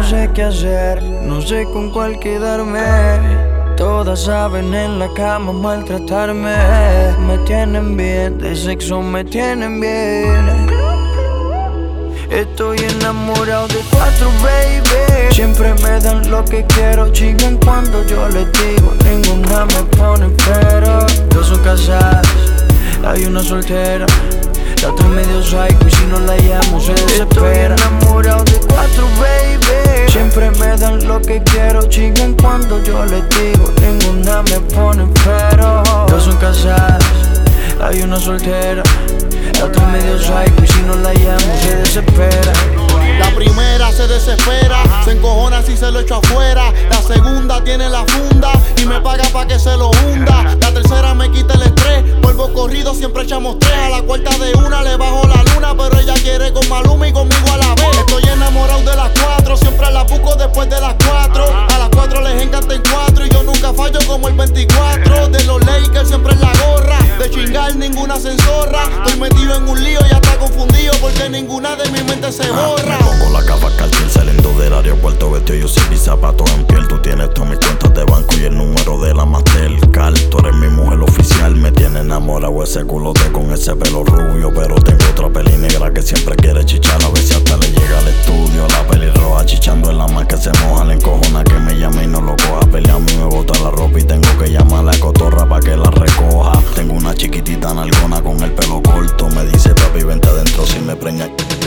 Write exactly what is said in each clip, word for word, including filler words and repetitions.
sé qué hacer, no sé con cuál quedarme. Todas saben en la cama maltratarme. Me tienen bien, de sexo me tienen bien. Estoy enamorado de cuatro, baby. Siempre me dan lo que quiero, chingan cuando yo les digo. Ninguna me pone pero. Dos son casadas, hay una soltera. La otra es medio psycho y si no la llamo se desespera. Estoy enamorado de cuatro, baby. Siempre me dan lo que quiero, chingan cuando yo les digo. Ninguna me pone pero. Dos son casadas, hay una soltera. La otra es medio psycho y si no la llamo se desespera. La primera se desespera, se encojona si se lo echo afuera. La segunda tiene la funda y me paga pa' que se lo hunda. La tercera me quita el estrés, vuelvo corrido, siempre echamos tres. A la cuarta de una le bajo la luna, pero ella quiere con Maluma y conmigo a la vez. Estoy enamorado de las cuatro, siempre las busco después de las cuatro. A las cuatro les encanta en cuatro y yo nunca fallo como el veinticuatro. De los Lakers siempre en la gorra, de chingar ninguna se enzorra. Estoy metido en un lío, ya está confundido porque ninguna de mi mente se borra. Pongo la capa cartier saliendo del aeropuerto, vestido yo sin mis zapatos en piel. Tú tienes todas mis cuentas de banco y el número de la Mastercard. Tú eres mi mujer oficial, me tiene enamorado ese culote con ese pelo rubio. Pero tengo otra peli negra que siempre quiere chichar. A ver si hasta le llega al estudio. La pelirroja chichando en la más que se moja. La encojona que me llama y no lo coja. Pelea a mí me bota la ropa y tengo que llamar a la cotorra pa' que la recoja. Tengo una chiquitita nalgona con el pelo corto. Me dice papi vente adentro si me preña.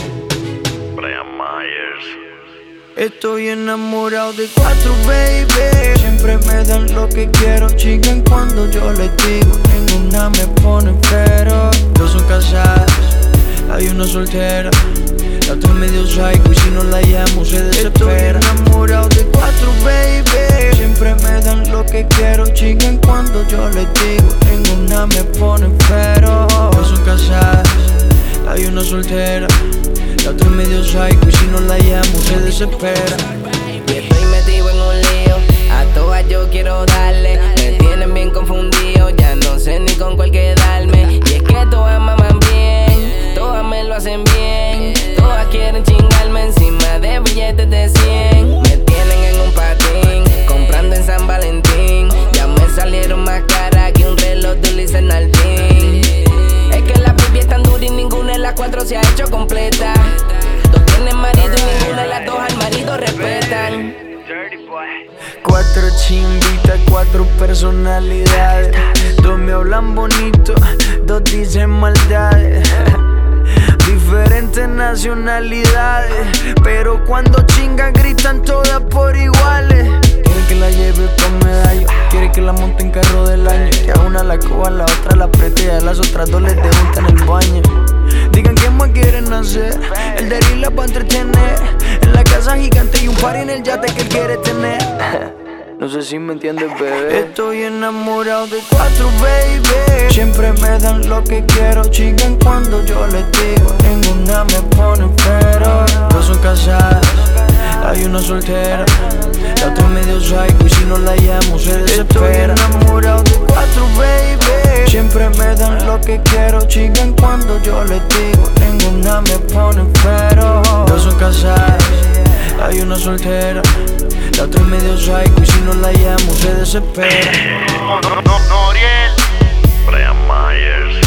Estoy enamorado de cuatro, baby. Siempre me dan lo que quiero, chingan cuando yo les digo. Ninguna me pone pero. Dos son casadas, hay una soltera. La otra es medio psycho y si no la llamo se desespera. Estoy enamorado de cuatro, baby. Siempre me dan lo que quiero, chingan cuando yo les digo. Ninguna me pone pero. Dos son casadas, hay una soltera. La otra es medio psycho y si no la llamo se desespera. Y estoy metido en un lío, a todas yo quiero darle. Me tienen bien confundido, ya no sé ni con cuál quedarme. Y es que todas maman bien, todas me lo hacen bien. Todas quieren chingarme encima de billetes de cien. Me tienen en un patín, comprando en San Valentín. Ya me salieron más caras que un reloj de Ulises Nardín. Es que la baby es tan dura y ninguna de las cuatro se ha hecho completa. Dos tienen marido y ninguna de las dos al marido respetan. Cuatro chimbitas, cuatro personalidades. Dos me hablan bonito, dos dicen maldades. Diferentes nacionalidades, pero cuando chingan gritan todas por iguales. Quiere que la lleve pa' medallo, quiere que la monte en carro del año. Que a una la coja, la otra la apriete y a las otras dos les debuta en el baño. Digan qué más quieren hacer, el de la va a entretener. En la casa gigante y un party en el yate que él quiere tener. No sé si me entiendes, bebé. Estoy enamorado de cuatro, baby. Siempre me dan lo que quiero, chingan cuando yo les digo. Ninguna me pone pero. Dos son casadas, hay una soltera. La otra es medio psycho y si no la llamo se desespera. Estoy enamorado de cuatro, baby. Siempre me dan lo que quiero, chingan cuando yo les digo. Ninguna me pone pero. Dos son casadas, hay una soltera. La otra es medio psycho y si no la llamo se desespera. Noriel, Brian Myers.